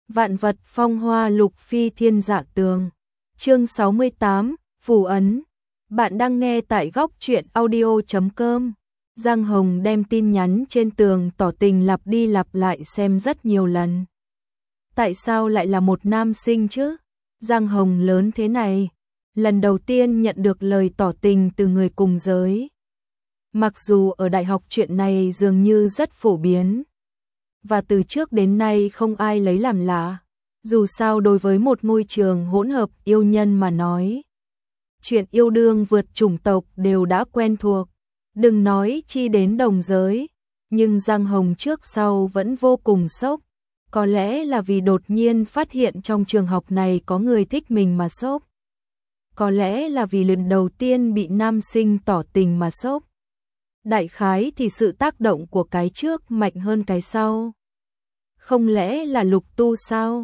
Vạn vật phong hoa lục phi thiên dạ tường. Chương 68, phù ấn. Bạn đang nghe tại góc truyện audio.com. Giang Hồng đem tin nhắn trên tường tỏ tình lặp đi lặp lại xem rất nhiều lần. Tại sao lại là một nam sinh chứ? Giang Hồng lớn thế này, lần đầu tiên nhận được lời tỏ tình từ người cùng giới. Mặc dù ở đại học chuyện này dường như rất phổ biến, và từ trước đến nay không ai lấy làm lạ. Dù sao đối với một môi trường hỗn hợp yêu nhân mà nói, chuyện yêu đương vượt chủng tộc đều đã quen thuộc, đừng nói chi đến đồng giới. Nhưng Giang Hồng trước sau vẫn vô cùng sốc. Có lẽ là vì đột nhiên phát hiện trong trường học này có người thích mình mà sốc. Có lẽ là vì lần đầu tiên bị nam sinh tỏ tình mà sốc. Đại khái thì sự tác động của cái trước mạnh hơn cái sau. Không lẽ là Lục Tu sao?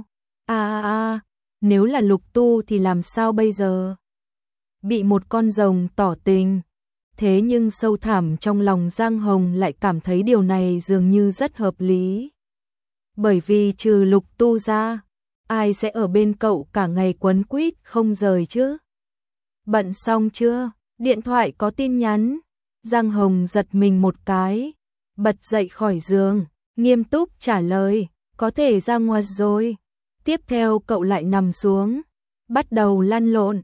Nếu là Lục Tu thì làm sao bây giờ? Bị một con rồng tỏ tình. Thế nhưng sâu thẳm trong lòng Giang Hồng lại cảm thấy điều này dường như rất hợp lý. Bởi vì trừ Lục Tu ra, ai sẽ ở bên cậu cả ngày quấn quýt không rời chứ? Bận xong chưa? Điện thoại có tin nhắn. Giang Hồng giật mình một cái, bật dậy khỏi giường, nghiêm túc trả lời, có thể ra ngoài rồi. Tiếp theo cậu lại nằm xuống, bắt đầu lăn lộn,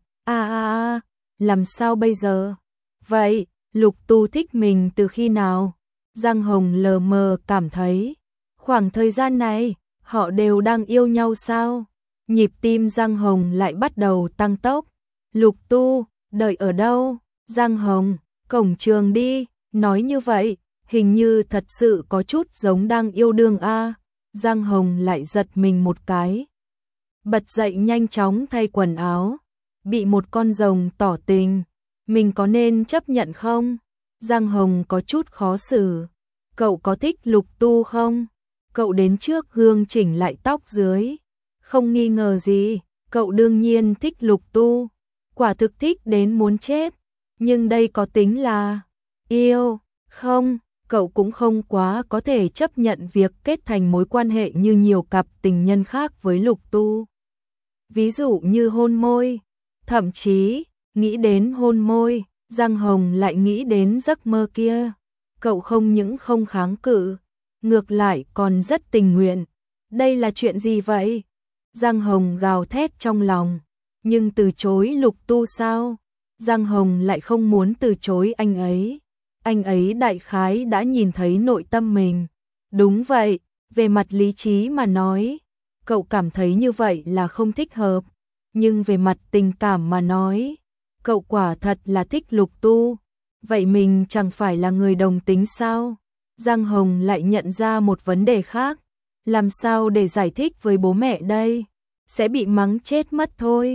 làm sao bây giờ? Vậy, Lục Tu thích mình từ khi nào? Giang Hồng lờ mờ cảm thấy, khoảng thời gian này, họ đều đang yêu nhau sao? Nhịp tim Giang Hồng lại bắt đầu tăng tốc. Lục Tu, đợi ở đâu? Giang Hồng, cổng trường đi, nói như vậy, hình như thật sự có chút giống đang yêu đương a. Giang Hồng lại giật mình một cái. Bật dậy nhanh chóng thay quần áo. Bị một con rồng tỏ tình, mình có nên chấp nhận không? Giang Hồng có chút khó xử. Cậu có thích Lục Tu không? Cậu đến trước gương chỉnh lại tóc dưới. Không nghi ngờ gì, cậu đương nhiên thích Lục Tu. Quả thực thích đến muốn chết. Nhưng đây có tính là yêu không? Cậu cũng không quá có thể chấp nhận việc kết thành mối quan hệ như nhiều cặp tình nhân khác với Lục Tu. Ví dụ như hôn môi. Thậm chí, nghĩ đến hôn môi, Giang Hồng lại nghĩ đến giấc mơ kia. Cậu không những không kháng cự, ngược lại còn rất tình nguyện. Đây là chuyện gì vậy? Giang Hồng gào thét trong lòng. Nhưng từ chối Lục Tu sao? Giang Hồng lại không muốn từ chối anh ấy. Anh ấy đại khái đã nhìn thấy nội tâm mình. Đúng vậy, về mặt lý trí mà nói, cậu cảm thấy như vậy là không thích hợp. Nhưng về mặt tình cảm mà nói, cậu quả thật là thích Lục Tu. Vậy mình chẳng phải là người đồng tính sao? Giang Hồng lại nhận ra một vấn đề khác. Làm sao để giải thích với bố mẹ đây? Sẽ bị mắng chết mất thôi.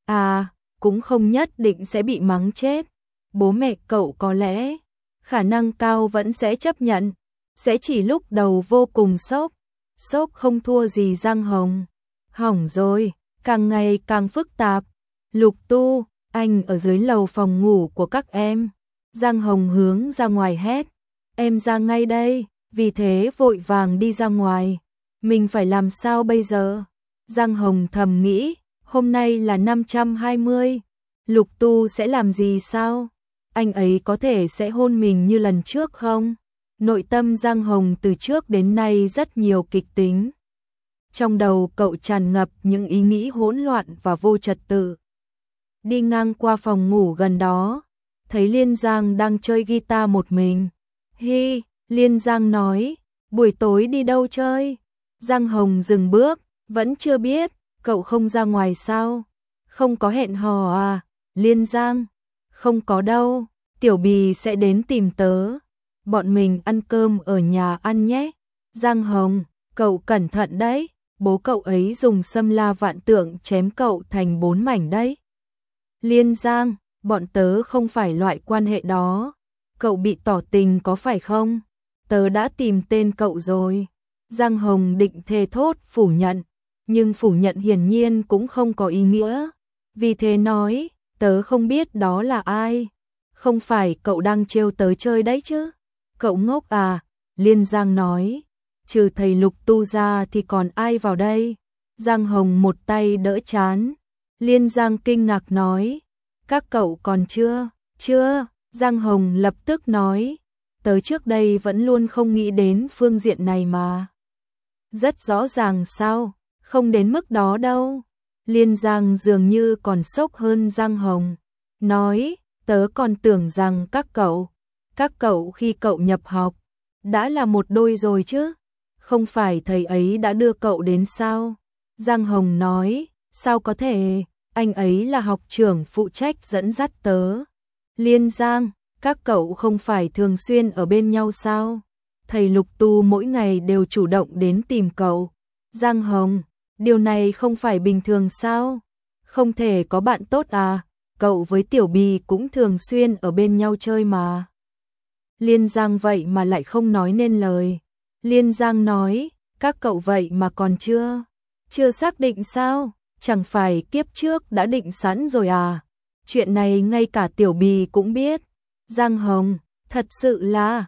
Cũng không nhất định sẽ bị mắng chết. Bố mẹ cậu có lẽ, khả năng cao vẫn sẽ chấp nhận. Sẽ chỉ lúc đầu vô cùng sốc. Sốc không thua gì Giang Hồng. Hỏng rồi, càng ngày càng phức tạp. Lục Tu, anh ở dưới lầu phòng ngủ của các em. Giang Hồng hướng ra ngoài hét. Em ra ngay đây, vì thế vội vàng đi ra ngoài. Mình phải làm sao bây giờ? Giang Hồng thầm nghĩ, hôm nay là 520. Lục Tu sẽ làm gì sao? Anh ấy có thể sẽ hôn mình như lần trước không? Nội tâm Giang Hồng từ trước đến nay rất nhiều kịch tính. Trong đầu cậu tràn ngập những ý nghĩ hỗn loạn và vô trật tự. Đi ngang qua phòng ngủ gần đó, thấy Liên Giang đang chơi guitar một mình. Hi, Liên Giang nói, buổi tối đi đâu chơi? Giang Hồng dừng bước, vẫn chưa biết, cậu không ra ngoài sao? Không có hẹn hò à? Liên Giang, không có đâu, Tiểu Bì sẽ đến tìm tớ. Bọn mình ăn cơm ở nhà ăn nhé. Giang Hồng, cậu cẩn thận đấy, bố cậu ấy dùng Xâm La Vạn Tượng chém cậu thành 4 mảnh đấy. Liên Giang, bọn tớ không phải loại quan hệ đó. Cậu bị tỏ tình có phải không? Tớ đã tìm tên cậu rồi. Giang Hồng định thề thốt phủ nhận, nhưng phủ nhận hiển nhiên cũng không có ý nghĩa. Vì thế nói, tớ không biết đó là ai. Không phải cậu đang trêu tớ chơi đấy chứ? Cậu ngốc à? Liên Giang nói, trừ thầy Lục Tu ra thì còn ai vào đây? Giang Hồng một tay đỡ chán. Liên Giang kinh ngạc nói, các cậu còn chưa? Chưa, Giang Hồng lập tức nói, tớ trước đây vẫn luôn không nghĩ đến phương diện này mà. Rất rõ ràng sao, không đến mức đó đâu. Liên Giang dường như còn sốc hơn Giang Hồng, nói, tớ còn tưởng rằng các cậu khi cậu nhập học, đã là một đôi rồi chứ, không phải thầy ấy đã đưa cậu đến sao? Giang Hồng nói, sao có thể, anh ấy là học trưởng phụ trách dẫn dắt tớ. Liên Giang, các cậu không phải thường xuyên ở bên nhau sao? Thầy Lục Tu mỗi ngày đều chủ động đến tìm cậu. Giang Hồng, điều này không phải bình thường sao? Không thể có bạn tốt à? Cậu với Tiểu Bì cũng thường xuyên ở bên nhau chơi mà. Liên Giang vậy mà lại không nói nên lời. Liên Giang nói, các cậu vậy mà còn chưa xác định sao? Chẳng phải kiếp trước đã định sẵn rồi à? Chuyện này ngay cả Tiểu Bì cũng biết. Giang Hồng, thật sự là,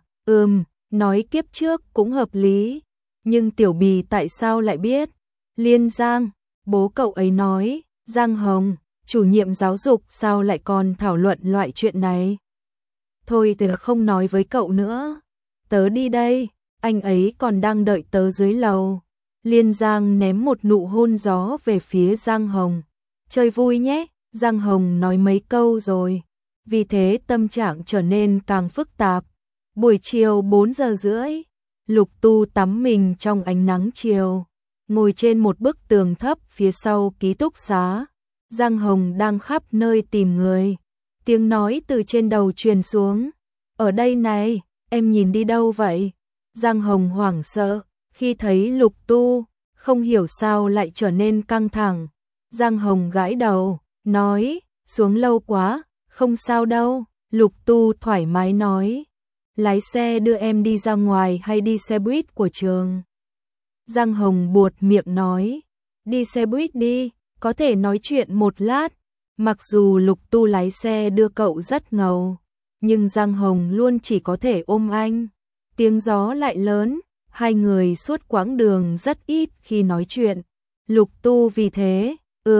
nói kiếp trước cũng hợp lý. Nhưng Tiểu Bì tại sao lại biết? Liên Giang, bố cậu ấy nói. Giang Hồng, chủ nhiệm giáo dục sao lại còn thảo luận loại chuyện này? Thôi tớ không nói với cậu nữa. Tớ đi đây, anh ấy còn đang đợi tớ dưới lầu. Liên Giang ném một nụ hôn gió về phía Giang Hồng. Chơi vui nhé, Giang Hồng nói mấy câu rồi. Vì thế tâm trạng trở nên càng phức tạp. Buổi chiều 4 giờ rưỡi, Lục Tu tắm mình trong ánh nắng chiều, ngồi trên một bức tường thấp phía sau ký túc xá. Giang Hồng đang khắp nơi tìm người. Tiếng nói từ trên đầu truyền xuống. Ở đây này, em nhìn đi đâu vậy? Giang Hồng hoảng sợ khi thấy Lục Tu, không hiểu sao lại trở nên căng thẳng. Giang Hồng gãi đầu, nói, xuống lâu quá, không sao đâu. Lục Tu thoải mái nói, lái xe đưa em đi ra ngoài hay đi xe buýt của trường? Giang Hồng buột miệng nói, đi xe buýt đi, có thể nói chuyện một lát. Mặc dù Lục Tu lái xe đưa cậu rất ngầu, nhưng Giang Hồng luôn chỉ có thể ôm anh. Tiếng gió lại lớn, hai người suốt quãng đường rất ít khi nói chuyện. Lục Tu vì thế,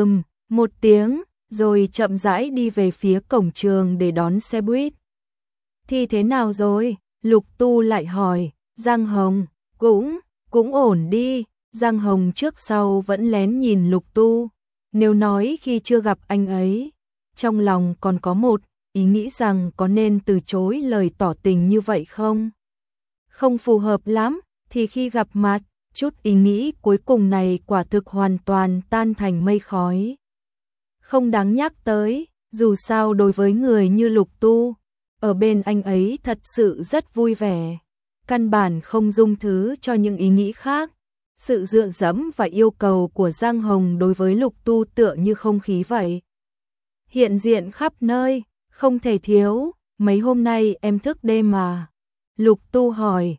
một tiếng, rồi chậm rãi đi về phía cổng trường để đón xe buýt. Thì thế nào rồi? Lục Tu lại hỏi. Giang Hồng, cũng ổn đi. Giang Hồng trước sau vẫn lén nhìn Lục Tu. Nếu nói khi chưa gặp anh ấy, trong lòng còn có một ý nghĩ rằng có nên từ chối lời tỏ tình như vậy không? Không phù hợp lắm, thì khi gặp mặt, chút ý nghĩ cuối cùng này quả thực hoàn toàn tan thành mây khói. Không đáng nhắc tới, dù sao đối với người như Lục Tu, ở bên anh ấy thật sự rất vui vẻ, căn bản không dung thứ cho những ý nghĩ khác. Sự dựa dẫm và yêu cầu của Giang Hồng đối với Lục Tu tựa như không khí vậy. Hiện diện khắp nơi, không thể thiếu. Mấy hôm nay em thức đêm mà? Lục Tu hỏi.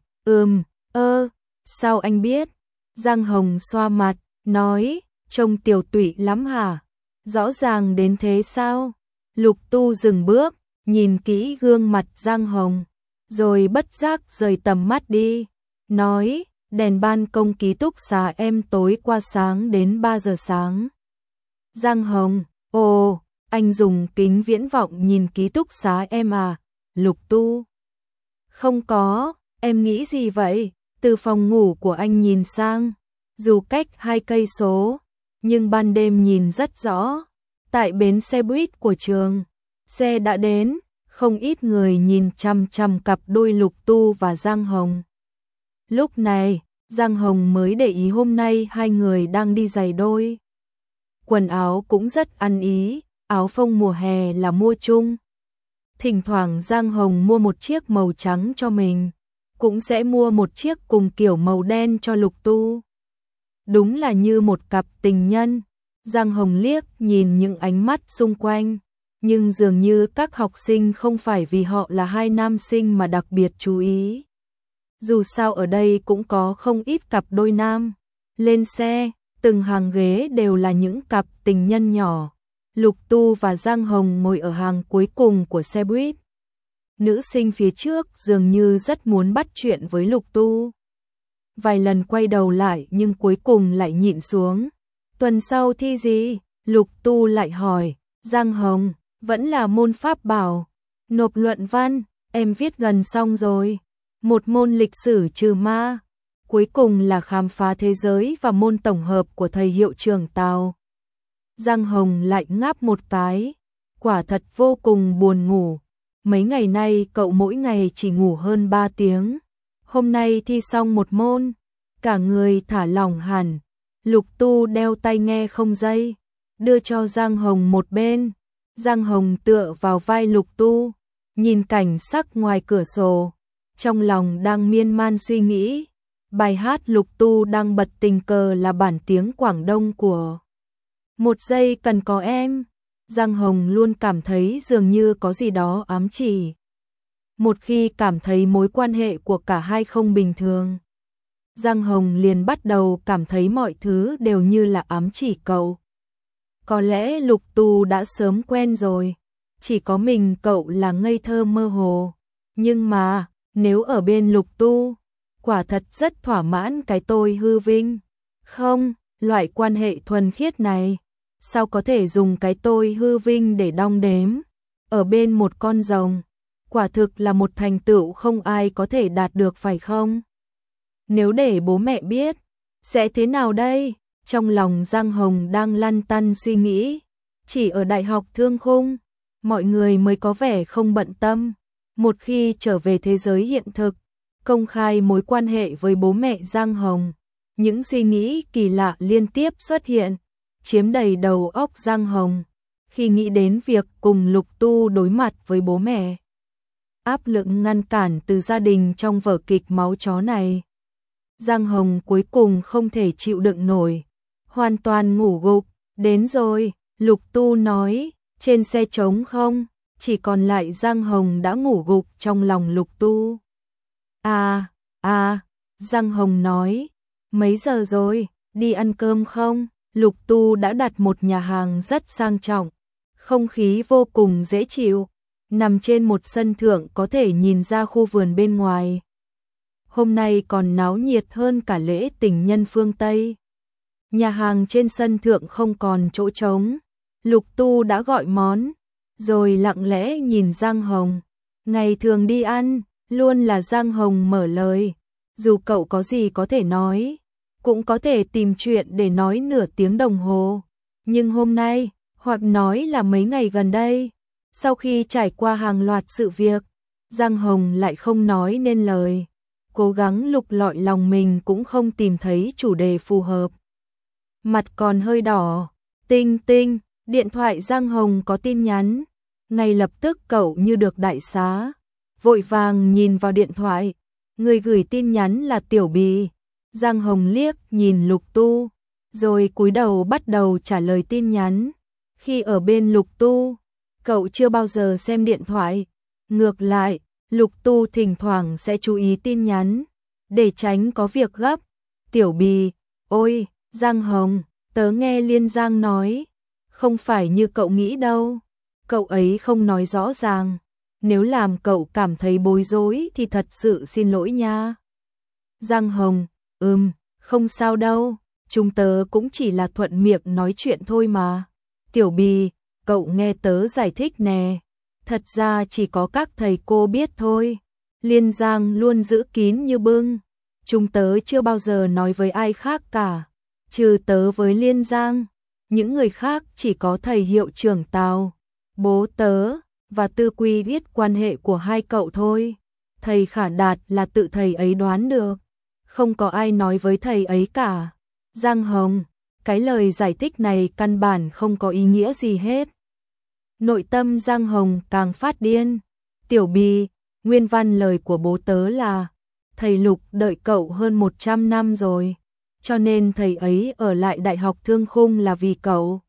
Sao anh biết? Giang Hồng xoa mặt, nói, trông tiều tụy lắm hả? Rõ ràng đến thế sao? Lục Tu dừng bước, nhìn kỹ gương mặt Giang Hồng, rồi bất giác rời tầm mắt đi, nói, đèn ban công ký túc xá em tối qua sáng đến 3 giờ sáng. Giang Hồng, ồ, anh dùng kính viễn vọng nhìn ký túc xá em à? Lục Tu, không có, em nghĩ gì vậy? Từ phòng ngủ của anh nhìn sang, dù cách 2 cây số, nhưng ban đêm nhìn rất rõ. Tại bến xe buýt của trường, xe đã đến, không ít người nhìn chằm chằm cặp đôi Lục Tu và Giang Hồng. Lúc này, Giang Hồng mới để ý hôm nay hai người đang đi giày đôi. Quần áo cũng rất ăn ý, áo phông mùa hè là mua chung. Thỉnh thoảng Giang Hồng mua một chiếc màu trắng cho mình, cũng sẽ mua một chiếc cùng kiểu màu đen cho Lục Tu. Đúng là như một cặp tình nhân. Giang Hồng liếc nhìn những ánh mắt xung quanh, nhưng dường như các học sinh không phải vì họ là hai nam sinh mà đặc biệt chú ý. Dù sao ở đây cũng có không ít cặp đôi nam. Lên xe, từng hàng ghế đều là những cặp tình nhân nhỏ. Lục Tu và Giang Hồng ngồi ở hàng cuối cùng của xe buýt. Nữ sinh phía trước dường như rất muốn bắt chuyện với Lục Tu. Vài lần quay đầu lại nhưng cuối cùng lại nhịn xuống. Tuần sau thi gì? Lục Tu lại hỏi. Giang Hồng, vẫn là môn pháp bảo. Nộp luận văn, em viết gần xong rồi. Một môn lịch sử trừ ma. Cuối cùng là khám phá thế giới và môn tổng hợp của thầy hiệu trưởng Tào. Giang Hồng lại ngáp một cái. Quả thật vô cùng buồn ngủ. Mấy ngày nay cậu mỗi ngày chỉ ngủ hơn 3 tiếng. Hôm nay thi xong một môn, cả người thả lỏng hẳn. Lục Tu đeo tai nghe không dây, đưa cho Giang Hồng một bên. Giang Hồng tựa vào vai Lục Tu, nhìn cảnh sắc ngoài cửa sổ, trong lòng đang miên man suy nghĩ. Bài hát Lục Tu đang bật tình cờ là bản tiếng Quảng Đông của Một giây cần có em. Giang Hồng luôn cảm thấy dường như có gì đó ám chỉ. Một khi cảm thấy mối quan hệ của cả hai không bình thường, Giang Hồng liền bắt đầu cảm thấy mọi thứ đều như là ám chỉ cậu. Có lẽ Lục Tu đã sớm quen rồi, chỉ có mình cậu là ngây thơ mơ hồ. Nhưng mà, nếu ở bên Lục Tu, quả thật rất thỏa mãn cái tôi hư vinh. Không, loại quan hệ thuần khiết này, sao có thể dùng cái tôi hư vinh để đong đếm? Ở bên một con rồng, quả thực là một thành tựu không ai có thể đạt được phải không? Nếu để bố mẹ biết, sẽ thế nào đây? Trong lòng Giang Hồng đang lăn tăn suy nghĩ. Chỉ ở Đại học Thương Khung, mọi người mới có vẻ không bận tâm. Một khi trở về thế giới hiện thực, công khai mối quan hệ với bố mẹ Giang Hồng, những suy nghĩ kỳ lạ liên tiếp xuất hiện, chiếm đầy đầu óc Giang Hồng. Khi nghĩ đến việc cùng Lục Tu đối mặt với bố mẹ, áp lực ngăn cản từ gia đình trong vở kịch máu chó này, Giang Hồng cuối cùng không thể chịu đựng nổi, hoàn toàn ngủ gục. Đến rồi, Lục Tu nói, trên xe trống không, chỉ còn lại Giang Hồng đã ngủ gục trong lòng Lục Tu. Giang Hồng nói, mấy giờ rồi, đi ăn cơm không? Lục Tu đã đặt một nhà hàng rất sang trọng, không khí vô cùng dễ chịu, nằm trên một sân thượng có thể nhìn ra khu vườn bên ngoài. Hôm nay còn náo nhiệt hơn cả lễ tình nhân phương Tây. Nhà hàng trên sân thượng không còn chỗ trống. Lục Tu đã gọi món, rồi lặng lẽ nhìn Giang Hồng. Ngày thường đi ăn, luôn là Giang Hồng mở lời. Dù cậu có gì có thể nói, cũng có thể tìm chuyện để nói nửa tiếng đồng hồ. Nhưng hôm nay, hoặc nói là mấy ngày gần đây, sau khi trải qua hàng loạt sự việc, Giang Hồng lại không nói nên lời. Cố gắng lục lọi lòng mình cũng không tìm thấy chủ đề phù hợp. Mặt còn hơi đỏ. Tinh tinh, điện thoại Giang Hồng có tin nhắn. Ngay lập tức cậu như được đại xá, vội vàng nhìn vào điện thoại. Người gửi tin nhắn là Tiểu Bì. Giang Hồng liếc nhìn Lục Tu, rồi cúi đầu bắt đầu trả lời tin nhắn. Khi ở bên Lục Tu, cậu chưa bao giờ xem điện thoại. Ngược lại, Lục Tu thỉnh thoảng sẽ chú ý tin nhắn, để tránh có việc gấp. Tiểu Bì, ôi, Giang Hồng, tớ nghe Liên Giang nói, không phải như cậu nghĩ đâu. Cậu ấy không nói rõ ràng, nếu làm cậu cảm thấy bối rối thì thật sự xin lỗi nha. Giang Hồng, không sao đâu, chúng tớ cũng chỉ là thuận miệng nói chuyện thôi mà. Tiểu Bì, cậu nghe tớ giải thích nè, thật ra chỉ có các thầy cô biết thôi. Liên Giang luôn giữ kín như bưng, chúng tớ chưa bao giờ nói với ai khác cả, trừ tớ với Liên Giang. Những người khác chỉ có thầy hiệu trưởng Tào, bố tớ và Tư Quy biết quan hệ của hai cậu thôi. Thầy Khả Đạt là tự thầy ấy đoán được, không có ai nói với thầy ấy cả. Giang Hồng, cái lời giải thích này căn bản không có ý nghĩa gì hết. Nội tâm Giang Hồng càng phát điên. Tiểu Bì, nguyên văn lời của bố tớ là thầy Lục đợi cậu hơn 100 năm rồi, cho nên thầy ấy ở lại Đại học Thương Khung là vì cậu.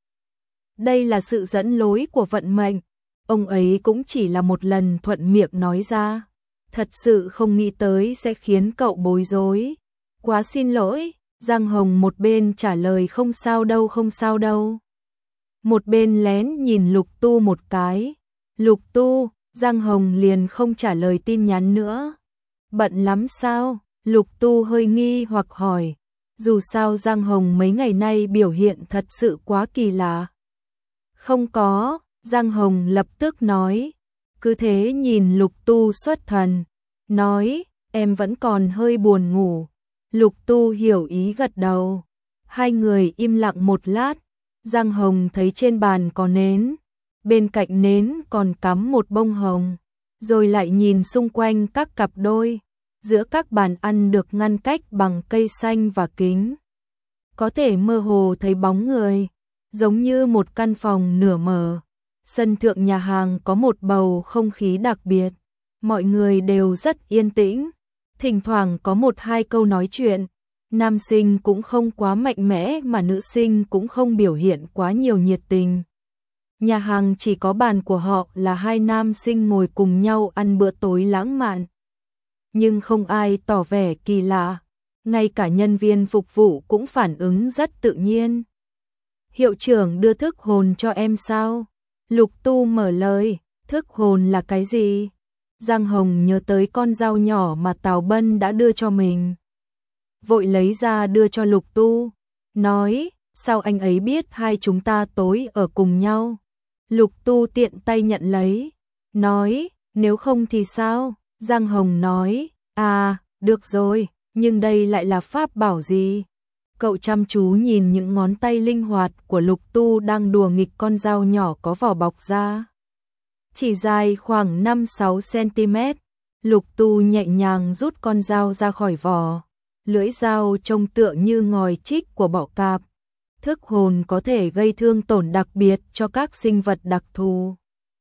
Đây là sự dẫn lối của vận mệnh, ông ấy cũng chỉ là một lần thuận miệng nói ra. Thật sự không nghĩ tới sẽ khiến cậu bối rối. Quá xin lỗi. Giang Hồng một bên trả lời không sao đâu không sao đâu, một bên lén nhìn Lục Tu một cái. Lục Tu, Giang Hồng liền không trả lời tin nhắn nữa. Bận lắm sao? Lục Tu hơi nghi hoặc hỏi. Dù sao Giang Hồng mấy ngày nay biểu hiện thật sự quá kỳ lạ. Không có, Giang Hồng lập tức nói. Cứ thế nhìn Lục Tu xuất thần, nói, em vẫn còn hơi buồn ngủ. Lục Tu hiểu ý gật đầu. Hai người im lặng một lát, Giang Hồng thấy trên bàn có nến, bên cạnh nến còn cắm một bông hồng, rồi lại nhìn xung quanh các cặp đôi, giữa các bàn ăn được ngăn cách bằng cây xanh và kính. Có thể mơ hồ thấy bóng người, giống như một căn phòng nửa mở. Sân thượng nhà hàng có một bầu không khí đặc biệt, mọi người đều rất yên tĩnh, thỉnh thoảng có một hai câu nói chuyện. Nam sinh cũng không quá mạnh mẽ mà nữ sinh cũng không biểu hiện quá nhiều nhiệt tình. Nhà hàng chỉ có bàn của họ là hai nam sinh ngồi cùng nhau ăn bữa tối lãng mạn. Nhưng không ai tỏ vẻ kỳ lạ, ngay cả nhân viên phục vụ cũng phản ứng rất tự nhiên. Hiệu trưởng đưa thức hồn cho em sao? Lục Tu mở lời, thức hồn là cái gì? Giang Hồng nhớ tới con dao nhỏ mà Tào Bân đã đưa cho mình. Vội lấy ra đưa cho Lục Tu, nói, sao anh ấy biết hai chúng ta tối ở cùng nhau? Lục Tu tiện tay nhận lấy, nói, nếu không thì sao? Giang Hồng nói, được rồi, nhưng đây lại là pháp bảo gì? Cậu chăm chú nhìn những ngón tay linh hoạt của Lục Tu đang đùa nghịch con dao nhỏ có vỏ bọc ra. Chỉ dài khoảng 5-6 cm, Lục Tu nhẹ nhàng rút con dao ra khỏi vỏ. Lưỡi dao trông tựa như ngòi trích của bọ cạp. Thức hồn có thể gây thương tổn đặc biệt cho các sinh vật đặc thù.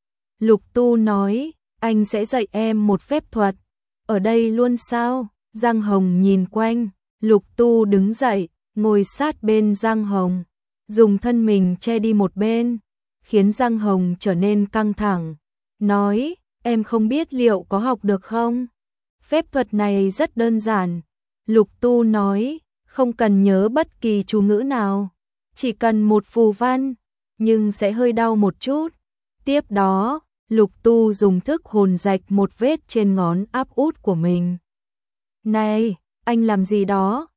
Lục Tu nói, anh sẽ dạy em một phép thuật. Ở đây luôn sao? Giang Hồng nhìn quanh, Lục Tu đứng dậy, ngồi sát bên Giang Hồng, dùng thân mình che đi một bên, khiến Giang Hồng trở nên căng thẳng. Nói, em không biết liệu có học được không? Phép thuật này rất đơn giản. Lục Tu nói, không cần nhớ bất kỳ chú ngữ nào, chỉ cần một phù văn, nhưng sẽ hơi đau một chút. Tiếp đó, Lục Tu dùng thức hồn rạch một vết trên ngón áp út của mình. Này, anh làm gì đó?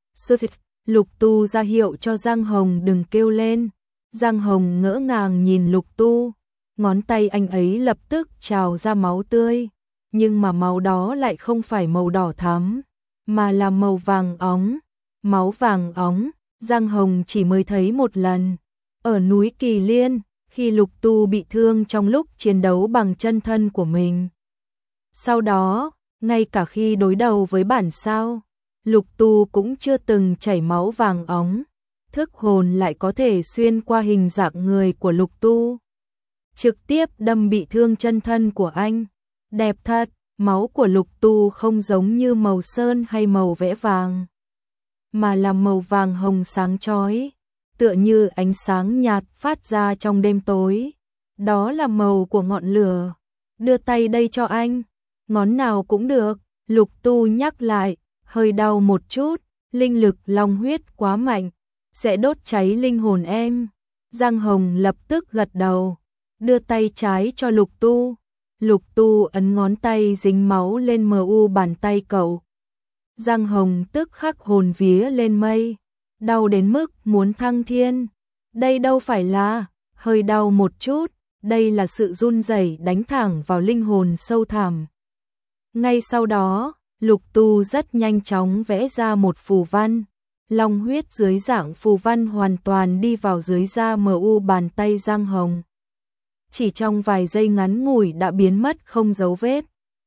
Lục Tu ra hiệu cho Giang Hồng đừng kêu lên. Giang Hồng ngỡ ngàng nhìn Lục Tu, ngón tay anh ấy lập tức trào ra máu tươi, nhưng mà máu đó lại không phải màu đỏ thắm, mà là màu vàng óng. Máu vàng óng, Giang Hồng chỉ mới thấy một lần, ở núi Kỳ Liên, khi Lục Tu bị thương trong lúc chiến đấu bằng chân thân của mình. Sau đó, ngay cả khi đối đầu với bản sao, Lục Tu cũng chưa từng chảy máu vàng óng. Thức hồn lại có thể xuyên qua hình dạng người của Lục Tu, trực tiếp đâm bị thương chân thân của anh. Đẹp thật, máu của Lục Tu không giống như màu sơn hay màu vẽ vàng, mà là màu vàng hồng sáng chói, tựa như ánh sáng nhạt phát ra trong đêm tối. Đó là màu của ngọn lửa. Đưa tay đây cho anh. Ngón nào cũng được. Lục Tu nhắc lại, hơi đau một chút, linh lực long huyết quá mạnh, sẽ đốt cháy linh hồn em. Giang Hồng lập tức gật đầu, đưa tay trái cho Lục Tu. Lục Tu ấn ngón tay dính máu lên mu bàn tay cậu. Giang Hồng tức khắc hồn vía lên mây, đau đến mức muốn thăng thiên. Đây đâu phải là hơi đau một chút, đây là sự run rẩy đánh thẳng vào linh hồn sâu thẳm. Ngay sau đó, Lục Tu rất nhanh chóng vẽ ra một phù văn. Long huyết dưới dạng phù văn hoàn toàn đi vào dưới da mu bàn tay Giang Hồng. Chỉ trong vài giây ngắn ngủi đã biến mất không dấu vết.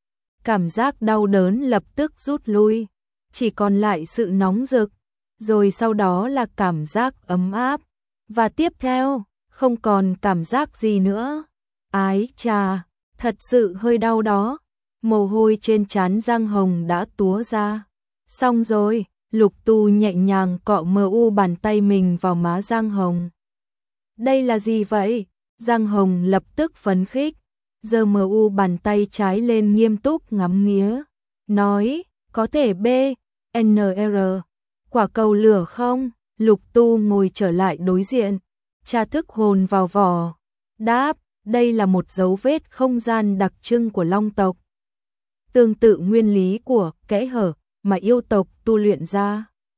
Cảm giác đau đớn lập tức rút lui, chỉ còn lại sự nóng rực, rồi sau đó là cảm giác ấm áp, và tiếp theo, không còn cảm giác gì nữa. Ái chà, thật sự hơi đau đó. Mồ hôi trên trán Giang Hồng đã túa ra. Xong rồi, Lục Tu nhẹ nhàng cọ mu bàn tay mình vào má Giang Hồng. Đây là gì vậy? Giang Hồng lập tức phấn khích, giơ mu bàn tay trái lên nghiêm túc ngắm nghía, nói, có thể B, N, R, quả cầu lửa không? Lục Tu ngồi trở lại đối diện, tra thức hồn vào vỏ, đáp, đây là một dấu vết không gian đặc trưng của Long tộc. Tương tự nguyên lý của kẽ hở mà yêu tộc tu luyện ra.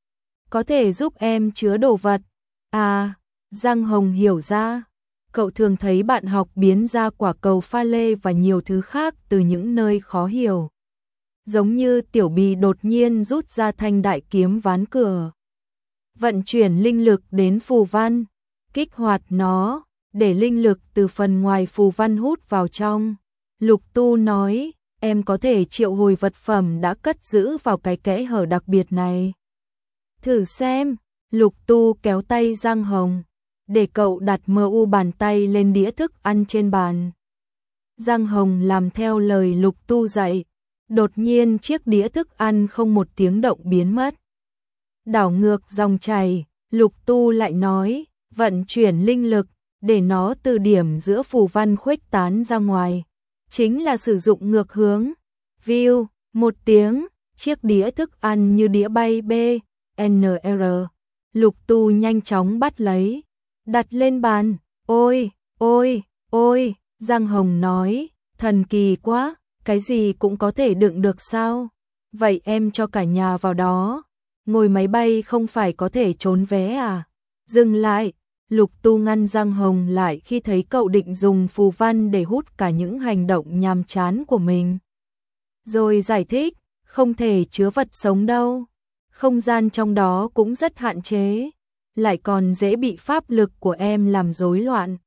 có thể giúp em chứa đồ vật. À, Giang Hồng hiểu ra. Cậu thường thấy bạn học biến ra quả cầu pha lê và nhiều thứ khác từ những nơi khó hiểu. Giống như Tiểu Bì đột nhiên rút ra thanh đại kiếm ván cửa. Vận chuyển linh lực đến phù văn, kích hoạt nó, để linh lực từ phần ngoài phù văn hút vào trong. Lục Tu nói, em có thể triệu hồi vật phẩm đã cất giữ vào cái kẽ hở đặc biệt này. Thử xem. Lục Tu kéo tay Giang Hồng, để cậu đặt MU bàn tay lên đĩa thức ăn trên bàn. Giang Hồng làm theo lời Lục Tu dạy. Đột nhiên chiếc đĩa thức ăn không một tiếng động biến mất. Đảo ngược dòng chảy, Lục Tu lại nói, vận chuyển linh lực, để nó từ điểm giữa phù văn khuếch tán ra ngoài. Chính là sử dụng ngược hướng. View, một tiếng, chiếc đĩa thức ăn như đĩa bay BNR. Lục Tu nhanh chóng bắt lấy, đặt lên bàn. Ôi, ôi, ôi, Giang Hồng nói, thần kỳ quá, cái gì cũng có thể đựng được sao? Vậy em cho cả nhà vào đó. Ngồi máy bay không phải có thể trốn vé à? Dừng lại. Lục Tu ngăn Giang Hồng lại khi thấy cậu định dùng phù văn để hút cả những hành động nhàm chán của mình. Rồi giải thích, không thể chứa vật sống đâu. Không gian trong đó cũng rất hạn chế, lại còn dễ bị pháp lực của em làm rối loạn.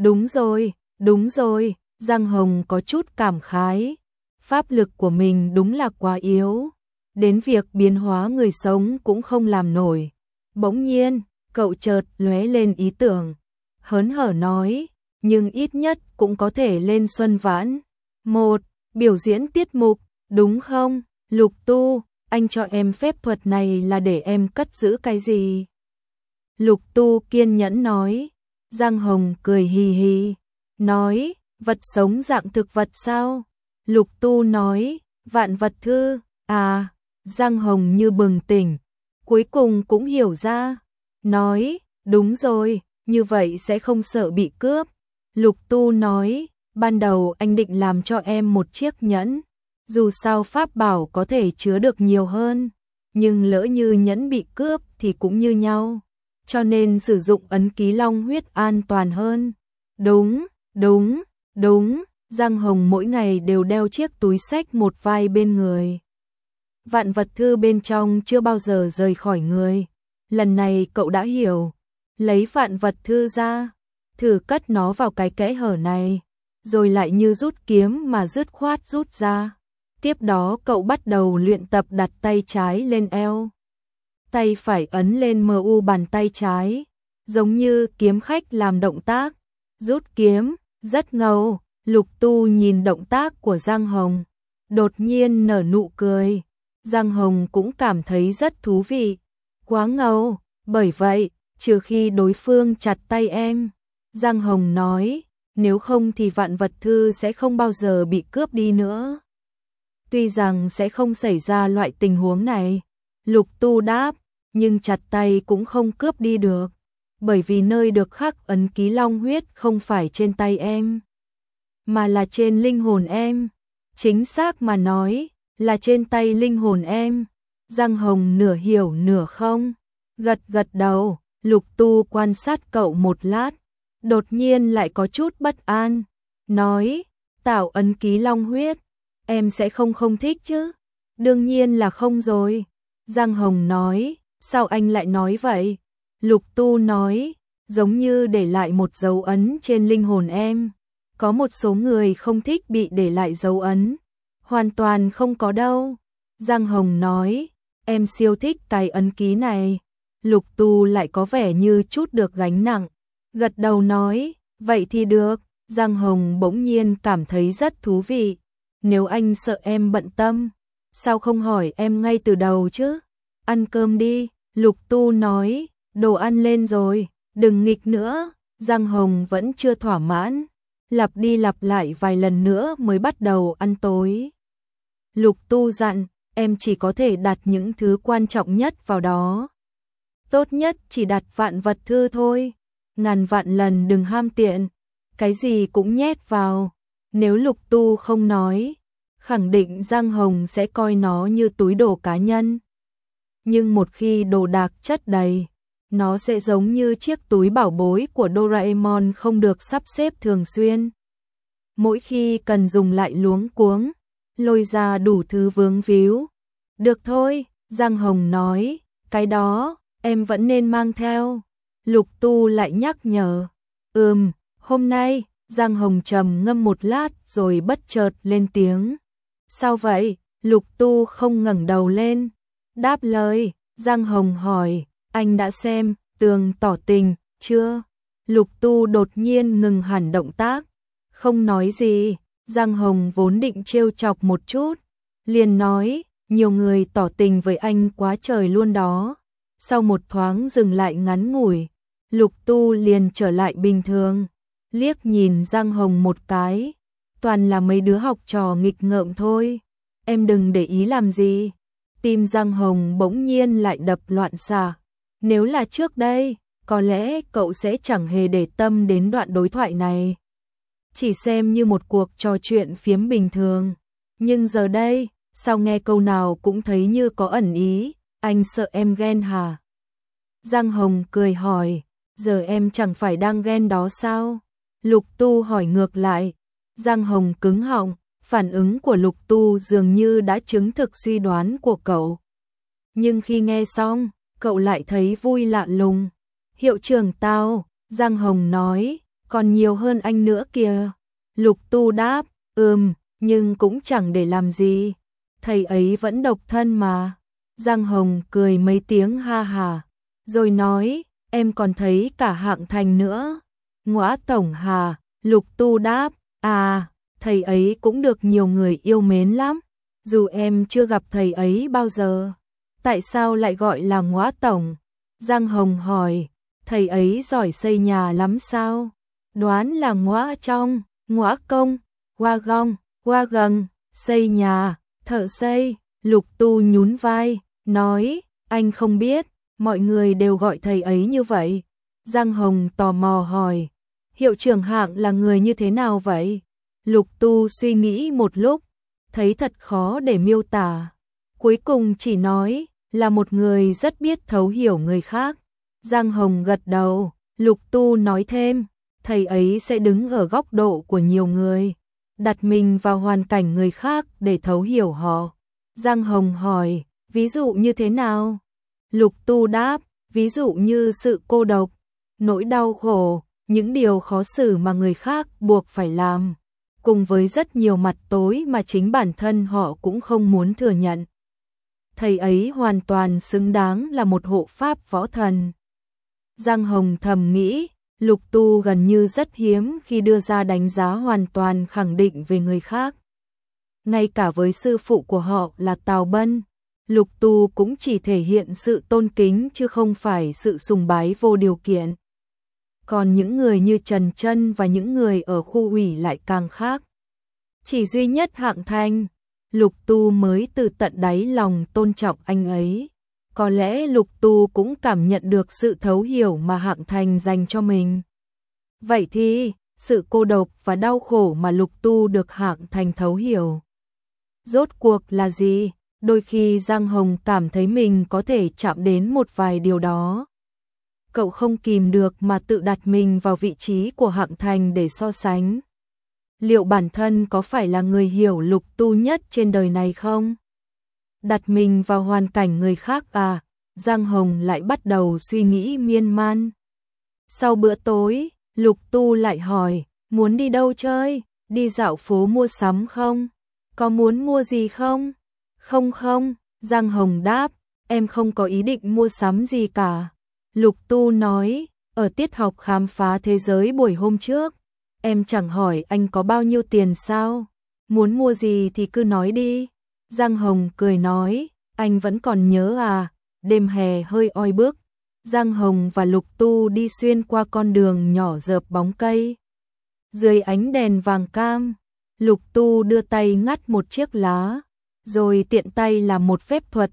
Đúng rồi, Giang Hồng có chút cảm khái. Pháp lực của mình đúng là quá yếu, đến việc biến hóa người sống cũng không làm nổi. Bỗng nhiên, cậu chợt lóe lên ý tưởng, hớn hở nói, nhưng ít nhất cũng có thể lên Xuân Vãn. Một, biểu diễn tiết mục, đúng không? Lục Tu, anh cho em phép thuật này là để em cất giữ cái gì? Lục Tu kiên nhẫn nói. Giang Hồng cười hì hì, nói, vật sống dạng thực vật sao? Lục Tu nói, vạn vật thư. À, Giang Hồng như bừng tỉnh, cuối cùng cũng hiểu ra. Nói, đúng rồi, như vậy sẽ không sợ bị cướp. Lục Tu nói, ban đầu anh định làm cho em một chiếc nhẫn, dù sao pháp bảo có thể chứa được nhiều hơn, nhưng lỡ như nhẫn bị cướp thì cũng như nhau, cho nên sử dụng ấn ký long huyết an toàn hơn. Đúng, Giang Hồng mỗi ngày đều đeo chiếc túi xách một vai bên người. Vạn vật thư bên trong chưa bao giờ rời khỏi người. Lần này cậu đã hiểu, lấy vạn vật thư ra, thử cất nó vào cái kẽ hở này, rồi lại như rút kiếm mà dứt khoát rút ra. Tiếp đó cậu bắt đầu luyện tập đặt tay trái lên eo, tay phải ấn lên MU bàn tay trái, giống như kiếm khách làm động tác, rút kiếm, rất ngầu. Lục Tu nhìn động tác của Giang Hồng, đột nhiên nở nụ cười. Giang Hồng cũng cảm thấy rất thú vị. Quá ngầu, bởi vậy, trừ khi đối phương chặt tay em. Giang Hồng nói, nếu không thì vạn vật thư sẽ không bao giờ bị cướp đi nữa. Tuy rằng sẽ không xảy ra loại tình huống này, Lục Tu đáp, nhưng chặt tay cũng không cướp đi được. Bởi vì nơi được khắc ấn ký long huyết không phải trên tay em, mà là trên linh hồn em. Chính xác mà nói, là trên tay linh hồn em. Giang Hồng nửa hiểu nửa không, gật đầu. Lục Tu quan sát cậu một lát, đột nhiên lại có chút bất an, nói, tạo ấn ký long huyết, em sẽ không thích chứ? Đương nhiên là không rồi. Giang Hồng nói, sao anh lại nói vậy? Lục Tu nói, giống như để lại một dấu ấn trên linh hồn em. Có một số người không thích bị để lại dấu ấn. Hoàn toàn không có đâu. Giang Hồng nói, em siêu thích cái ấn ký này. Lục Tu lại có vẻ như chút được gánh nặng, gật đầu nói, vậy thì được. Giang Hồng bỗng nhiên cảm thấy rất thú vị. Nếu anh sợ em bận tâm, sao không hỏi em ngay từ đầu chứ? Ăn cơm đi. Lục Tu nói, đồ ăn lên rồi, đừng nghịch nữa. Giang Hồng vẫn chưa thỏa mãn, lặp đi lặp lại vài lần nữa mới bắt đầu ăn tối. Lục Tu dặn, em chỉ có thể đặt những thứ quan trọng nhất vào đó. Tốt nhất chỉ đặt vạn vật thư thôi. Ngàn vạn lần đừng ham tiện, cái gì cũng nhét vào. Nếu Lục Tu không nói, khẳng định Giang Hồng sẽ coi nó như túi đồ cá nhân. nhưng một khi đồ đạc chất đầy, nó sẽ giống như chiếc túi bảo bối của Doraemon không được sắp xếp thường xuyên. Mỗi khi cần dùng lại luống cuống, lôi ra đủ thứ vướng víu. Được thôi, Giang Hồng nói, cái đó, em vẫn nên mang theo. Lục Tu lại nhắc nhở. Hôm nay, Giang Hồng trầm ngâm một lát rồi bất chợt lên tiếng. Sao vậy? Lục Tu không ngẩng đầu lên. Đáp lời, Giang Hồng hỏi, anh đã xem Tường tỏ tình chưa? Lục Tu đột nhiên ngừng hẳn động tác, không nói gì. Giang Hồng vốn định trêu chọc một chút, liền nói, nhiều người tỏ tình với anh quá trời luôn đó. Sau một thoáng dừng lại ngắn ngủi, Lục Tu liền trở lại bình thường, liếc nhìn Giang Hồng một cái, toàn là mấy đứa học trò nghịch ngợm thôi, em đừng để ý làm gì. Tim Giang Hồng bỗng nhiên lại đập loạn xạ. Nếu là trước đây, có lẽ cậu sẽ chẳng hề để tâm đến đoạn đối thoại này, chỉ xem như một cuộc trò chuyện phiếm bình thường. Nhưng giờ đây, sao nghe câu nào cũng thấy như có ẩn ý, anh sợ em ghen hả? Giang Hồng cười hỏi, giờ em chẳng phải đang ghen đó sao? Lục Tu hỏi ngược lại. Giang Hồng cứng họng, phản ứng của Lục Tu dường như đã chứng thực suy đoán của cậu. Nhưng khi nghe xong, cậu lại thấy vui lạ lùng. Hiệu trưởng tao, Giang Hồng nói, còn nhiều hơn anh nữa kìa. Lục Tu đáp, nhưng cũng chẳng để làm gì. Thầy ấy vẫn độc thân mà. Giang Hồng cười mấy tiếng ha hà, rồi nói, em còn thấy cả Hạng Thành nữa. Ngõa Tổng hà, Lục Tu đáp, thầy ấy cũng được nhiều người yêu mến lắm. Dù em chưa gặp thầy ấy bao giờ. Tại sao lại gọi là Ngõa Tổng? Giang Hồng hỏi, thầy ấy giỏi xây nhà lắm sao? Đoán là Ngõa Trong, Ngõa Công, Hoa Gong, Hoa Gầng, xây nhà, thợ xây. Lục Tu nhún vai, nói, anh không biết, mọi người đều gọi thầy ấy như vậy. Giang Hồng tò mò hỏi, hiệu trưởng Hạng là người như thế nào vậy? Lục Tu suy nghĩ một lúc, thấy thật khó để miêu tả. Cuối cùng chỉ nói, là một người rất biết thấu hiểu người khác. Giang Hồng gật đầu, Lục Tu nói thêm, thầy ấy sẽ đứng ở góc độ của nhiều người, đặt mình vào hoàn cảnh người khác để thấu hiểu họ. Giang Hồng hỏi, ví dụ như thế nào? Lục Tu đáp, ví dụ như sự cô độc, nỗi đau khổ, những điều khó xử mà người khác buộc phải làm, cùng với rất nhiều mặt tối mà chính bản thân họ cũng không muốn thừa nhận. Thầy ấy hoàn toàn xứng đáng là một hộ pháp võ thần. Giang Hồng thầm nghĩ, Lục Tu gần như rất hiếm khi đưa ra đánh giá hoàn toàn khẳng định về người khác. Ngay cả với sư phụ của họ là Tào Bân, Lục Tu cũng chỉ thể hiện sự tôn kính chứ không phải sự sùng bái vô điều kiện. Còn những người như Trần Chân và những người ở khu ủy lại càng khác. Chỉ duy nhất Hạng Thành, Lục Tu mới từ tận đáy lòng tôn trọng anh ấy. Có lẽ Lục Tu cũng cảm nhận được sự thấu hiểu mà Hạng Thành dành cho mình. Vậy thì, sự cô độc và đau khổ mà Lục Tu được Hạng Thành thấu hiểu, rốt cuộc là gì? Đôi khi Giang Hồng cảm thấy mình có thể chạm đến một vài điều đó. Cậu không kìm được mà tự đặt mình vào vị trí của Hạng Thành để so sánh. Liệu bản thân có phải là người hiểu Lục Tu nhất trên đời này không? Đặt mình vào hoàn cảnh người khác Giang Hồng lại bắt đầu suy nghĩ miên man. Sau bữa tối, Lục Tu lại hỏi, muốn đi đâu chơi? Đi dạo phố mua sắm không? Có muốn mua gì không? Không, Giang Hồng đáp, em không có ý định mua sắm gì cả. Lục Tu nói, ở tiết học khám phá thế giới buổi hôm trước, em chẳng hỏi anh có bao nhiêu tiền sao? Muốn mua gì thì cứ nói đi. Giang Hồng cười nói, anh vẫn còn nhớ đêm hè hơi oi bức. Giang Hồng và Lục Tu đi xuyên qua con đường nhỏ rợp bóng cây. Dưới ánh đèn vàng cam, Lục Tu đưa tay ngắt một chiếc lá, rồi tiện tay làm một phép thuật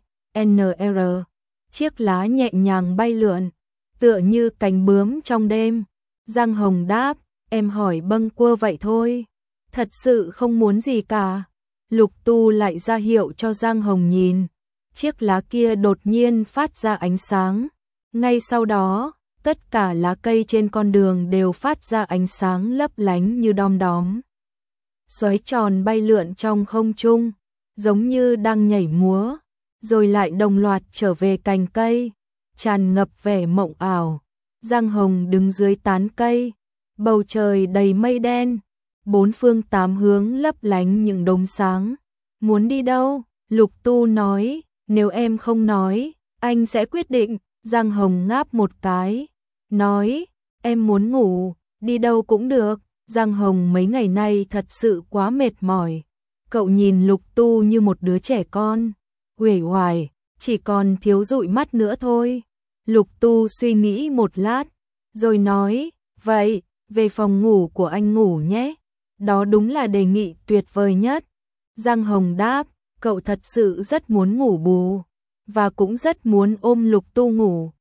BNR. Chiếc lá nhẹ nhàng bay lượn, tựa như cánh bướm trong đêm. Giang Hồng đáp, em hỏi bâng quơ vậy thôi, thật sự không muốn gì cả. Lục Tu lại ra hiệu cho Giang Hồng nhìn, chiếc lá kia đột nhiên phát ra ánh sáng. Ngay sau đó, tất cả lá cây trên con đường đều phát ra ánh sáng lấp lánh như đom đóm. Xoáy tròn bay lượn trong không trung, giống như đang nhảy múa, rồi lại đồng loạt trở về cành cây, tràn ngập vẻ mộng ảo. Giang Hồng đứng dưới tán cây, bầu trời đầy mây đen, bốn phương tám hướng lấp lánh những đốm sáng. Muốn đi đâu? Lục Tu nói, nếu em không nói, anh sẽ quyết định. Giang Hồng ngáp một cái, nói, em muốn ngủ, đi đâu cũng được. Giang Hồng mấy ngày nay thật sự quá mệt mỏi. Cậu nhìn Lục Tu như một đứa trẻ con, uể oải, chỉ còn thiếu dụi mắt nữa thôi. Lục Tu suy nghĩ một lát, rồi nói, vậy, về phòng ngủ của anh ngủ nhé. Đó đúng là đề nghị tuyệt vời nhất. Giang Hồng đáp, cậu thật sự rất muốn ngủ bù, và cũng rất muốn ôm Lục Tu ngủ.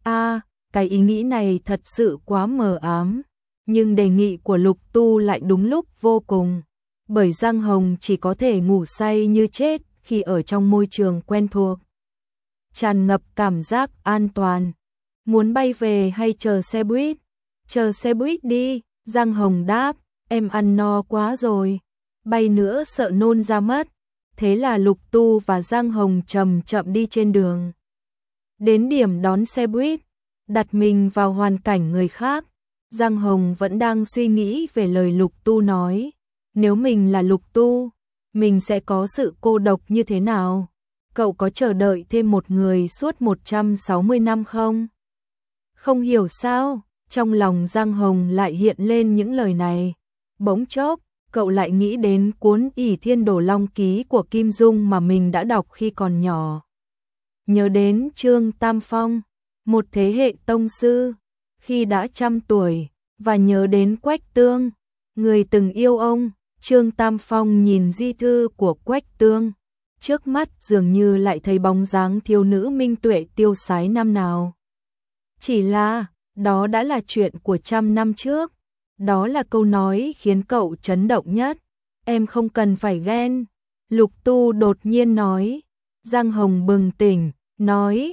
Cái ý nghĩ này thật sự quá mờ ám, nhưng đề nghị của Lục Tu lại đúng lúc vô cùng, bởi Giang Hồng chỉ có thể ngủ say như chết khi ở trong môi trường quen thuộc, tràn ngập cảm giác an toàn. Muốn bay về hay chờ xe buýt? Chờ xe buýt đi, Giang Hồng đáp, em ăn no quá rồi, bay nữa sợ nôn ra mất. Thế là Lục Tu và Giang Hồng chậm chậm đi trên đường. Đến điểm đón xe buýt, đặt mình vào hoàn cảnh người khác, Giang Hồng vẫn đang suy nghĩ về lời Lục Tu nói. Nếu mình là Lục Tu, mình sẽ có sự cô độc như thế nào? Cậu có chờ đợi thêm một người suốt 160 năm không? Không hiểu sao, trong lòng Giang Hồng lại hiện lên những lời này. Bỗng chốc, cậu lại nghĩ đến cuốn Ỷ Thiên Đồ Long Ký của Kim Dung mà mình đã đọc khi còn nhỏ. Nhớ đến Trương Tam Phong, một thế hệ tông sư, khi đã 100 tuổi, và nhớ đến Quách Tương, người từng yêu ông. Trương Tam Phong nhìn di thư của Quách Tương, trước mắt dường như lại thấy bóng dáng thiếu nữ minh tuệ tiêu sái năm nào. Chỉ là, đó đã là chuyện của 100 năm trước. Đó là câu nói khiến cậu chấn động nhất. Em không cần phải ghen. Lục Tu đột nhiên nói. Giang Hồng bừng tỉnh, nói,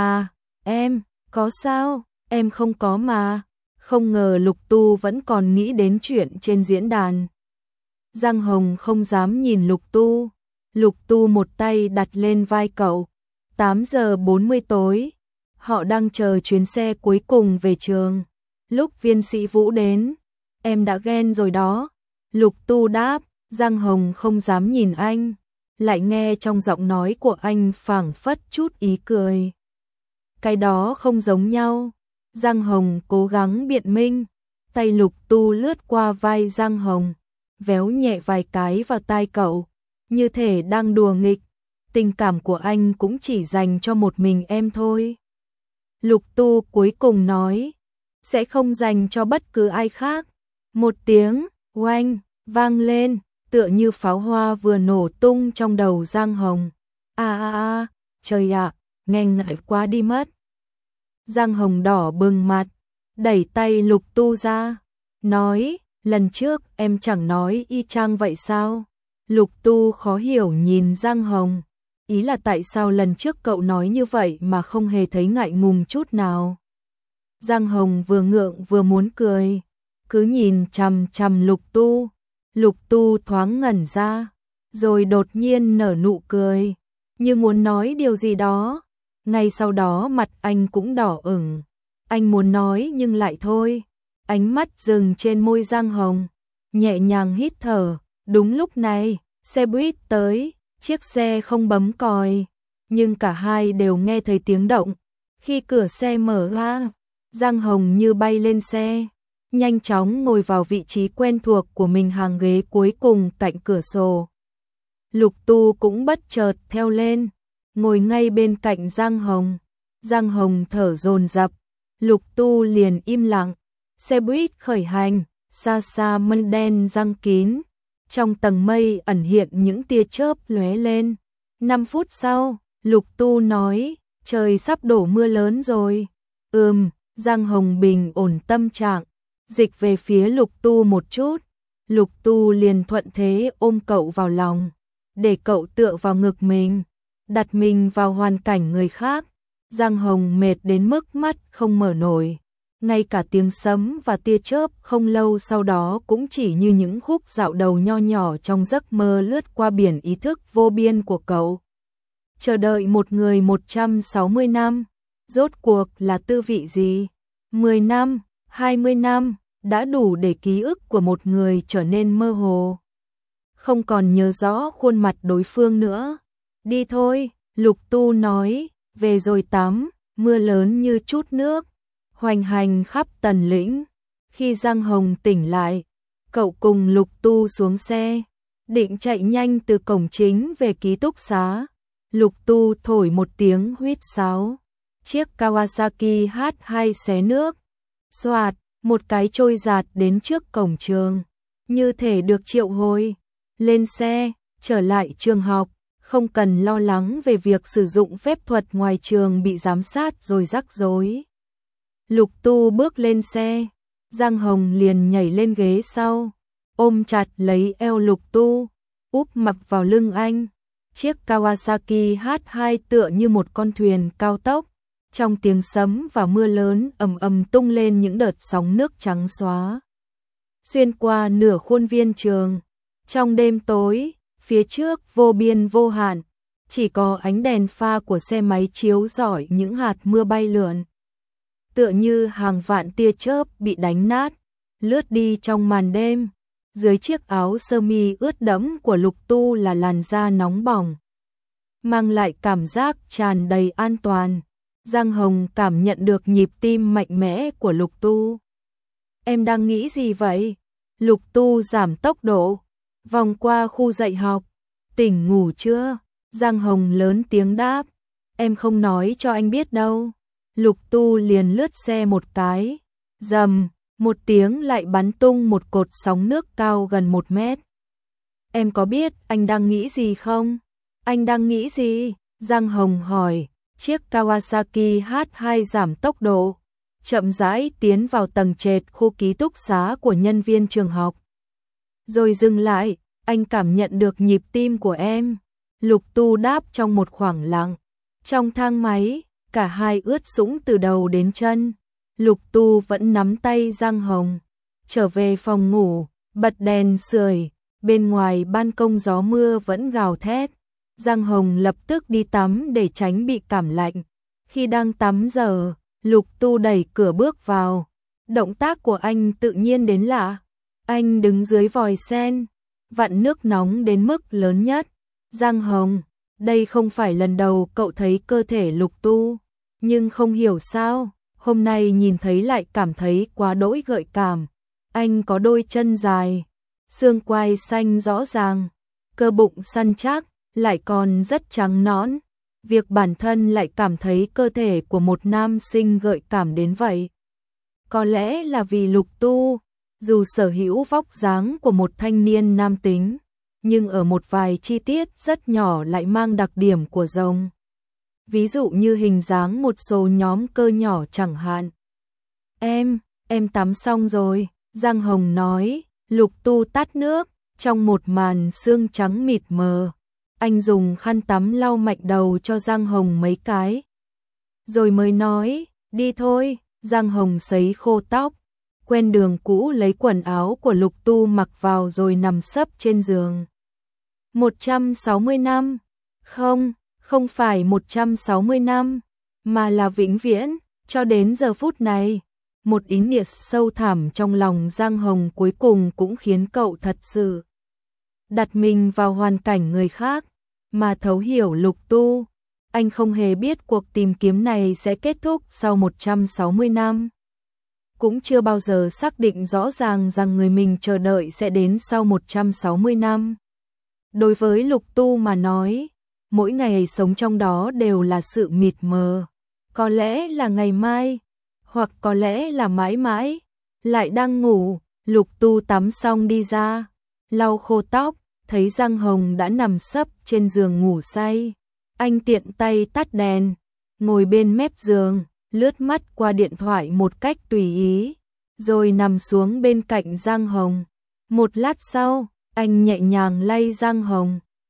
em, có sao, em không có mà. Không ngờ Lục Tu vẫn còn nghĩ đến chuyện trên diễn đàn. Giang Hồng không dám nhìn Lục Tu. Lục Tu một tay đặt lên vai cậu. 8 giờ 40 tối, họ đang chờ chuyến xe cuối cùng về trường. Lúc Viên Sĩ Vũ đến, em đã ghen rồi đó. Lục Tu đáp. Giang Hồng không dám nhìn anh, lại nghe trong giọng nói của anh phảng phất chút ý cười. Cái đó không giống nhau. Giang Hồng cố gắng biện minh, tay Lục Tu lướt qua vai Giang Hồng, véo nhẹ vài cái vào tai cậu, như thể đang đùa nghịch. Tình cảm của anh cũng chỉ dành cho một mình em thôi. Lục Tu cuối cùng nói, sẽ không dành cho bất cứ ai khác. Một tiếng oanh vang lên, tựa như pháo hoa vừa nổ tung trong đầu Giang Hồng. Trời ạ, nghe ngại quá đi mất. Giang Hồng đỏ bừng mặt, đẩy tay Lục Tu ra, nói, lần trước em chẳng nói y chang vậy sao? Lục Tu khó hiểu nhìn Giang Hồng, ý là tại sao lần trước cậu nói như vậy mà không hề thấy ngại ngùng chút nào. Giang Hồng vừa ngượng vừa muốn cười, cứ nhìn chằm chằm Lục Tu. Lục Tu thoáng ngẩn ra, rồi đột nhiên nở nụ cười, như muốn nói điều gì đó. Ngay sau đó mặt anh cũng đỏ ửng. Anh muốn nói nhưng lại thôi. Ánh mắt dừng trên môi Giang Hồng, nhẹ nhàng hít thở. Đúng lúc này, xe buýt tới, chiếc xe không bấm còi, nhưng cả hai đều nghe thấy tiếng động. Khi cửa xe mở ra, Giang Hồng như bay lên xe, nhanh chóng ngồi vào vị trí quen thuộc của mình, hàng ghế cuối cùng cạnh cửa sổ. Lục Tu cũng bất chợt theo lên, ngồi ngay bên cạnh Giang Hồng. Giang Hồng thở dồn dập, Lục Tu liền im lặng. Xe buýt khởi hành, xa xa mây đen giăng kín, trong tầng mây ẩn hiện những tia chớp lóe lên. 5 phút sau, Lục Tu nói, trời sắp đổ mưa lớn rồi. Giang Hồng bình ổn tâm trạng, dịch về phía Lục Tu một chút. Lục Tu liền thuận thế ôm cậu vào lòng, để cậu tựa vào ngực mình. Đặt mình vào hoàn cảnh người khác, Giang Hồng mệt đến mức mắt không mở nổi. Ngay cả tiếng sấm và tia chớp không lâu sau đó cũng chỉ như những khúc dạo đầu nho nhỏ trong giấc mơ lướt qua biển ý thức vô biên của cậu. Chờ đợi một người 160 năm, rốt cuộc là tư vị gì? 10 năm, 20 năm, đã đủ để ký ức của một người trở nên mơ hồ. Không còn nhớ rõ khuôn mặt đối phương nữa. Đi thôi, Lục Tu nói, về rồi tắm, mưa lớn như chút nước, hoành hành khắp tần lĩnh. Khi Giang Hồng tỉnh lại, cậu cùng Lục Tu xuống xe, định chạy nhanh từ cổng chính về ký túc xá. Lục Tu thổi một tiếng huýt sáo. Chiếc Kawasaki H2 xé nước. Xoạt, một cái trôi giạt đến trước cổng trường. Như thể được triệu hồi. Lên xe, trở lại trường học. Không cần lo lắng về việc sử dụng phép thuật ngoài trường bị giám sát rồi rắc rối. Lục Tu bước lên xe. Giang Hồng liền nhảy lên ghế sau. Ôm chặt lấy eo Lục Tu. Úp mặt vào lưng anh. Chiếc Kawasaki H2 tựa như một con thuyền cao tốc. Trong tiếng sấm và mưa lớn ầm ầm tung lên những đợt sóng nước trắng xóa. Xuyên qua nửa khuôn viên trường. Trong đêm tối, phía trước vô biên vô hạn, chỉ có ánh đèn pha của xe máy chiếu rọi những hạt mưa bay lượn. Tựa như hàng vạn tia chớp bị đánh nát, lướt đi trong màn đêm. Dưới chiếc áo sơ mi ướt đẫm của Lục Tu là làn da nóng bỏng, mang lại cảm giác tràn đầy an toàn. Giang Hồng cảm nhận được nhịp tim mạnh mẽ của Lục Tu. Em đang nghĩ gì vậy? Lục Tu giảm tốc độ, vòng qua khu dạy học. Tỉnh ngủ chưa? Giang Hồng lớn tiếng đáp. Em không nói cho anh biết đâu. Lục Tu liền lướt xe một cái. Rầm, một tiếng lại bắn tung một cột sóng nước cao gần 1 mét. Em có biết anh đang nghĩ gì không? Anh đang nghĩ gì? Giang Hồng hỏi. Chiếc Kawasaki H2 giảm tốc độ, chậm rãi tiến vào tầng trệt khu ký túc xá của nhân viên trường học. Rồi dừng lại, anh cảm nhận được nhịp tim của em. Lục Tu đáp trong một khoảng lặng. Trong thang máy, cả hai ướt sũng từ đầu đến chân. Lục Tu vẫn nắm tay Giang Hồng. Trở về phòng ngủ, bật đèn sưởi, bên ngoài ban công gió mưa vẫn gào thét. Giang Hồng lập tức đi tắm để tránh bị cảm lạnh. Khi đang tắm giờ, Lục Tu đẩy cửa bước vào. Động tác của anh tự nhiên đến lạ. Anh đứng dưới vòi sen, vặn nước nóng đến mức lớn nhất. Giang Hồng, đây không phải lần đầu cậu thấy cơ thể Lục Tu, nhưng không hiểu sao, hôm nay nhìn thấy lại cảm thấy quá đỗi gợi cảm. Anh có đôi chân dài, xương quai xanh rõ ràng, cơ bụng săn chắc, lại còn rất trắng nõn. Việc bản thân lại cảm thấy cơ thể của một nam sinh gợi cảm đến vậy. Có lẽ là vì Lục Tu, dù sở hữu vóc dáng của một thanh niên nam tính, nhưng ở một vài chi tiết rất nhỏ lại mang đặc điểm của rồng. Ví dụ như hình dáng một số nhóm cơ nhỏ chẳng hạn. Em tắm xong rồi, Giang Hồng nói. Lục Tu tắt nước, trong một màn sương trắng mịt mờ. Anh dùng khăn tắm lau mạnh đầu cho Giang Hồng mấy cái. Rồi mới nói, đi thôi. Giang Hồng sấy khô tóc, quen đường cũ lấy quần áo của Lục Tu mặc vào rồi nằm sấp trên giường. 160 năm? Không phải 160 năm, mà là vĩnh viễn, cho đến giờ phút này. Một ý niệm sâu thẳm trong lòng Giang Hồng cuối cùng cũng khiến cậu thật sự đặt mình vào hoàn cảnh người khác, mà thấu hiểu Lục Tu. Anh không hề biết cuộc tìm kiếm này sẽ kết thúc sau 160 năm. Cũng chưa bao giờ xác định rõ ràng rằng người mình chờ đợi sẽ đến sau 160 năm. Đối với Lục Tu mà nói, mỗi ngày sống trong đó đều là sự mịt mờ. Có lẽ là ngày mai, hoặc có lẽ là mãi mãi. Lại đang ngủ, Lục Tu tắm xong đi ra, lau khô tóc, thấy Giang Hồng đã nằm sấp trên giường ngủ say. Anh tiện tay tắt đèn, ngồi bên mép giường, lướt mắt qua điện thoại một cách tùy ý, rồi nằm xuống bên cạnh Giang Hồng. Một lát sau, anh nhẹ nhàng lay Giang Hồng.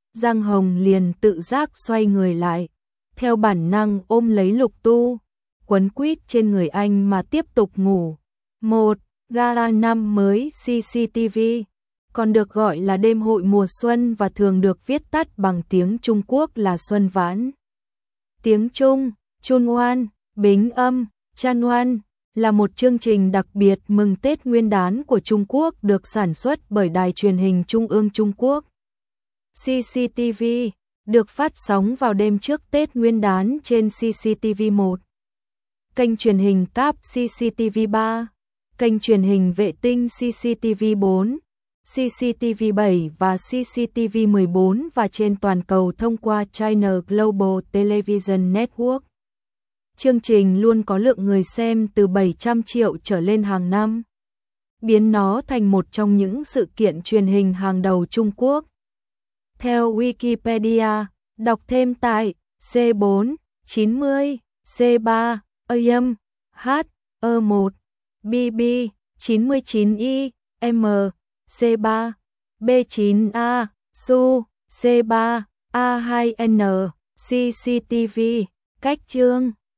Giang Hồng liền tự giác xoay người lại, theo bản năng ôm lấy Lục Tu, quấn quýt trên người anh mà tiếp tục ngủ. Một gala năm mới CCTV, còn được gọi là đêm hội mùa xuân và thường được viết tắt bằng tiếng Trung Quốc là Xuân Vãn. Tiếng Trung, Chun Oan, Bính Âm, Chan Oan là một chương trình đặc biệt mừng Tết Nguyên đán của Trung Quốc được sản xuất bởi Đài truyền hình Trung ương Trung Quốc. CCTV được phát sóng vào đêm trước Tết Nguyên đán trên CCTV1, kênh truyền hình cáp CCTV3, kênh truyền hình vệ tinh CCTV4, CCTV7 và CCTV14 và trên toàn cầu thông qua China Global Television Network. Chương trình luôn có lượng người xem từ 700 triệu trở lên hàng năm, biến nó thành một trong những sự kiện truyền hình hàng đầu Trung Quốc. Theo Wikipedia, đọc thêm tại C4, 90, C3, AM, H, E1, BB, 99I, M, C3, B9A, Su, C3, A2N, CCTV, cách chương.